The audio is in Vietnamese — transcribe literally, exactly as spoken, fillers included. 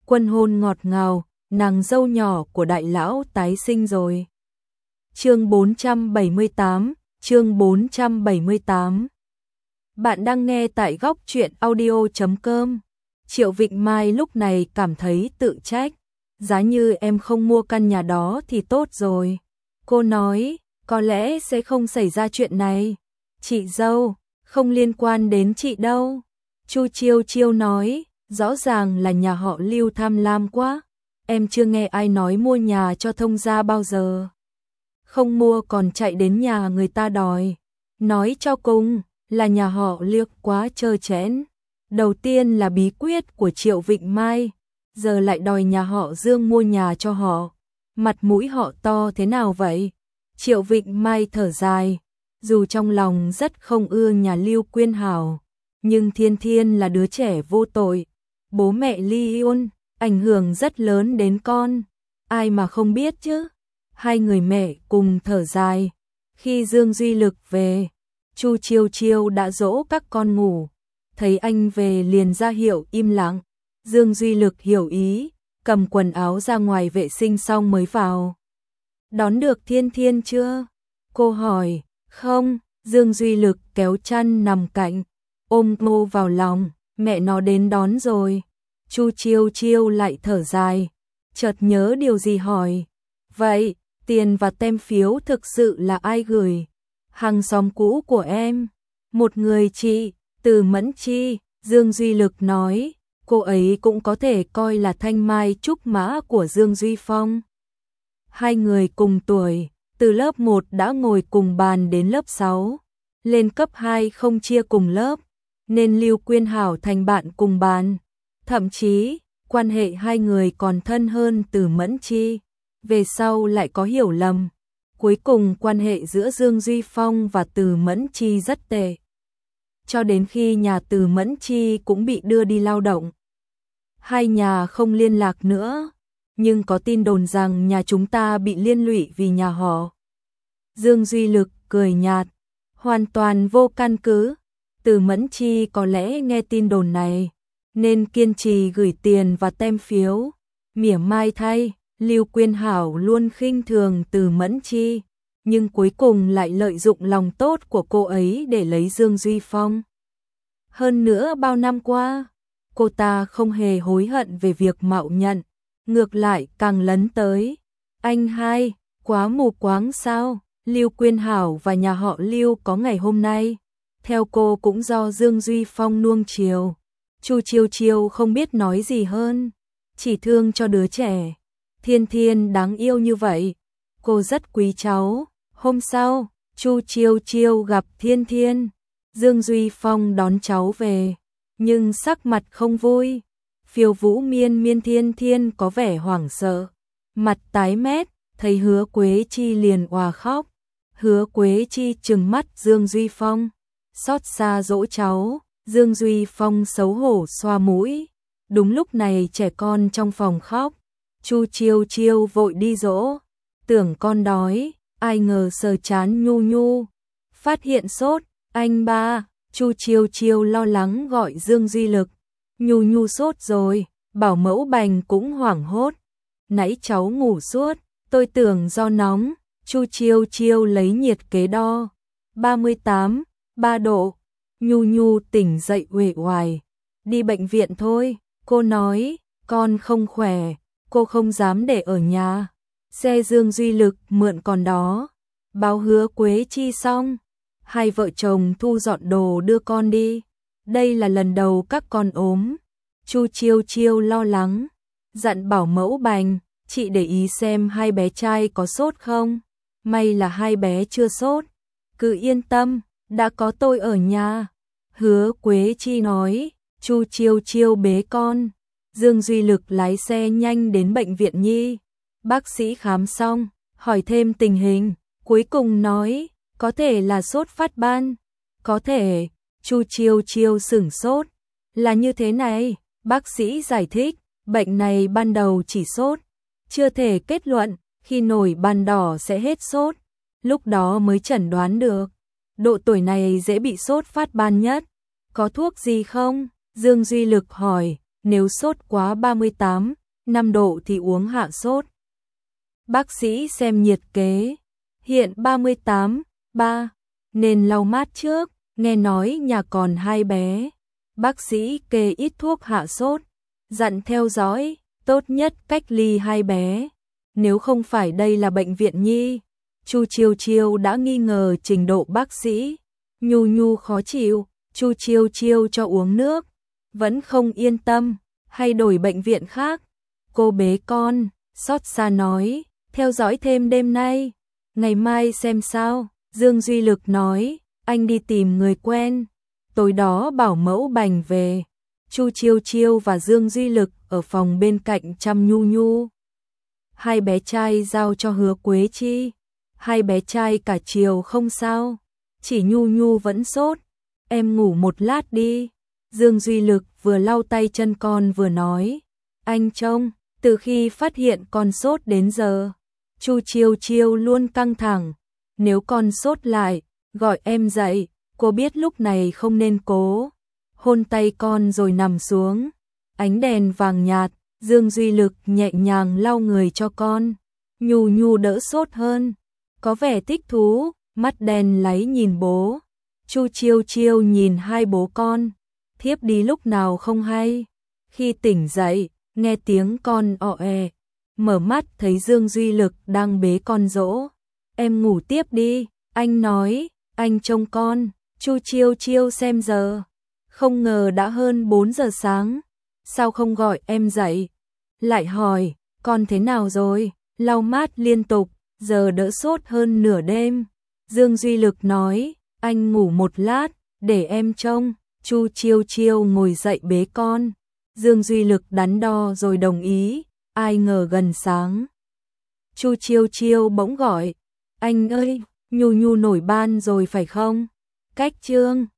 Quân hôn ngọt ngào, nàng dâu nhỏ của đại lão tái sinh rồi. Chương bốn trăm bảy mươi tám, chương bốn trăm bảy mươi tám. Bạn đang nghe tại góc truyện audio chấm com. Triệu Vịnh Mai lúc này cảm thấy tự trách. Giá như em không mua căn nhà đó thì tốt rồi. Cô nói, có lẽ sẽ không xảy ra chuyện này. Chị dâu, không liên quan đến chị đâu. Chu Chiêu Chiêu nói, rõ ràng là nhà họ Lưu tham lam quá. Em chưa nghe ai nói mua nhà cho thông gia bao giờ. Không mua còn chạy đến nhà người ta đòi. Nói cho cùng, là nhà họ Liếc quá trơ trẽn. Đầu tiên là bí quyết của Triệu Vịnh Mai, giờ lại đòi nhà họ Dương mua nhà cho họ. Mặt mũi họ to thế nào vậy? Triệu Vịnh Mai thở dài, dù trong lòng rất không ưa nhà Lưu Quyên Hảo, nhưng Thiên Thiên là đứa trẻ vô tội. Bố mẹ ly hôn, ảnh hưởng rất lớn đến con. Ai mà không biết chứ? Hai người mẹ cùng thở dài. Khi Dương Duy Lực về, Chu Chiêu Chiêu đã dỗ các con ngủ. Thấy anh về liền ra hiệu im lặng. Dương Duy Lực hiểu ý, cầm quần áo ra ngoài vệ sinh xong mới vào. Đón được Thiên Thiên chưa? Cô hỏi. Không, Dương Duy Lực kéo chăn nằm cạnh, ôm Ngô vào lòng, mẹ nó đến đón rồi. Chu Chiêu Chiêu lại thở dài, chợt nhớ điều gì hỏi. Vậy, tiền và tem phiếu thực sự là ai gửi? Hàng xóm cũ của em. Một người chị, Từ Mẫn Chi, Dương Duy Lực nói, cô ấy cũng có thể coi là thanh mai trúc mã của Dương Duy Phong. Hai người cùng tuổi, từ lớp một đã ngồi cùng bàn đến lớp sáu, lên cấp hai không chia cùng lớp, nên Lưu Quyên Hảo thành bạn cùng bàn. Thậm chí, quan hệ hai người còn thân hơn Từ Mẫn Chi. Về sau lại có hiểu lầm. Cuối cùng quan hệ giữa Dương Duy Phong và Từ Mẫn Chi rất tệ. Cho đến khi nhà Từ Mẫn Chi cũng bị đưa đi lao động. Hai nhà không liên lạc nữa, nhưng có tin đồn rằng nhà chúng ta bị liên lụy vì nhà họ. Dương Duy Lực cười nhạt, hoàn toàn vô căn cứ. Từ Mẫn Chi có lẽ nghe tin đồn này, nên kiên trì gửi tiền và tem phiếu. Mỉa mai thay, Lưu Quyên Hảo luôn khinh thường Từ Mẫn Chi, nhưng cuối cùng lại lợi dụng lòng tốt của cô ấy để lấy Dương Duy Phong. Hơn nữa bao năm qua, cô ta không hề hối hận về việc mạo nhận, ngược lại càng lấn tới. Anh hai, quá mù quáng sao? Lưu Quyên Hảo và nhà họ Lưu có ngày hôm nay, theo cô cũng do Dương Duy Phong nuông chiều. Chu Chiêu Chiêu không biết nói gì hơn, chỉ thương cho đứa trẻ. Thiên Thiên đáng yêu như vậy, cô rất quý cháu. Hôm sau, Chu Chiêu Chiêu gặp Thiên Thiên. Dương Duy Phong đón cháu về, nhưng sắc mặt không vui. Phiêu Vũ Miên Miên Thiên Thiên có vẻ hoảng sợ, mặt tái mét, thấy Hứa Quế Chi liền òa khóc. Hứa Quế Chi trừng mắt Dương Duy Phong, xót xa dỗ cháu. Dương Duy Phong xấu hổ xoa mũi. Đúng lúc này trẻ con trong phòng khóc. Chu Chiêu Chiêu vội đi dỗ, tưởng con đói, ai ngờ sờ chán Nhu Nhu, phát hiện sốt. Anh ba, Chu Chiêu Chiêu lo lắng gọi Dương Duy Lực. Nhu Nhu sốt rồi, bảo mẫu Bành cũng hoảng hốt. Nãy cháu ngủ suốt, tôi tưởng do nóng. Chu Chiêu Chiêu lấy nhiệt kế đo, ba mươi tám, ba độ. Nhu Nhu tỉnh dậy uể oải. Đi bệnh viện thôi, cô nói, con không khỏe, cô không dám để ở nhà. Xe Dương Duy Lực mượn còn đó. Báo Hứa Quế Chi xong, hai vợ chồng thu dọn đồ đưa con đi. Đây là lần đầu các con ốm. Chu Chiêu Chiêu lo lắng, dặn bảo mẫu Bành, chị để ý xem hai bé trai có sốt không. May là hai bé chưa sốt, cứ yên tâm, đã có tôi ở nhà. Hứa Quế Chi nói. Chu Chiêu Chiêu bế con, Dương Duy Lực lái xe nhanh đến bệnh viện nhi. Bác sĩ khám xong, hỏi thêm tình hình, cuối cùng nói, có thể là sốt phát ban. Có thể. Chu Chiêu Chiêu sửng sốt. Là như thế này, bác sĩ giải thích, bệnh này ban đầu chỉ sốt, chưa thể kết luận, khi nổi ban đỏ sẽ hết sốt, lúc đó mới chẩn đoán được. Độ tuổi này dễ bị sốt phát ban nhất. Có thuốc gì không? Dương Duy Lực hỏi. nếu sốt quá ba mươi tám, năm độ thì uống hạ sốt. Bác sĩ xem nhiệt kế, hiện ba mươi tám, ba, nên lau mát trước, nghe nói nhà còn hai bé. Bác sĩ kê ít thuốc hạ sốt, dặn theo dõi, tốt nhất cách ly hai bé. Nếu không phải đây là bệnh viện nhi. Chu Chiêu Chiêu đã nghi ngờ trình độ bác sĩ. Nhu Nhu khó chịu, Chu Chiêu Chiêu cho uống nước, vẫn không yên tâm, hay đổi bệnh viện khác. Cô bế con, xót xa nói, theo dõi thêm đêm nay, ngày mai xem sao. Dương Duy Lực nói, anh đi tìm người quen, tối đó bảo mẫu bành về. Chu Chiêu Chiêu và Dương Duy Lực ở phòng bên cạnh chăm Nhu Nhu. Hai bé trai giao cho Hứa Quế Chi. Hai bé trai cả chiều không sao, chỉ Nhu Nhu vẫn sốt. Em ngủ một lát đi. Dương Duy Lực vừa lau tay chân con vừa nói, anh trông, từ khi phát hiện con sốt đến giờ, Chu Chiêu Chiêu luôn căng thẳng. Nếu con sốt lại, gọi em dậy. Cô biết lúc này không nên cố. Hôn tay con rồi nằm xuống. Ánh đèn vàng nhạt, Dương Duy Lực nhẹ nhàng lau người cho con. Nhu Nhu đỡ sốt hơn, có vẻ thích thú, mắt đen láy nhìn bố. Chu Chiêu Chiêu nhìn hai bố con, thiếp đi lúc nào không hay. Khi tỉnh dậy, nghe tiếng con ọ ẹ, mở mắt thấy Dương Duy Lực đang bế con dỗ. Em ngủ tiếp đi, anh nói, anh trông con. Chu Chiêu Chiêu xem giờ, không ngờ đã hơn bốn giờ sáng, sao không gọi em dậy? Lại hỏi, con thế nào rồi? Lau mát liên tục, giờ đỡ sốt hơn nửa đêm. Dương Duy Lực nói, anh ngủ một lát, để em trông. Chu Chiêu Chiêu ngồi dậy bế con. Dương Duy Lực đắn đo rồi đồng ý, ai ngờ gần sáng. Chu Chiêu Chiêu bỗng gọi, anh ơi, Nhu Nhu nổi ban rồi phải không? Cách trương.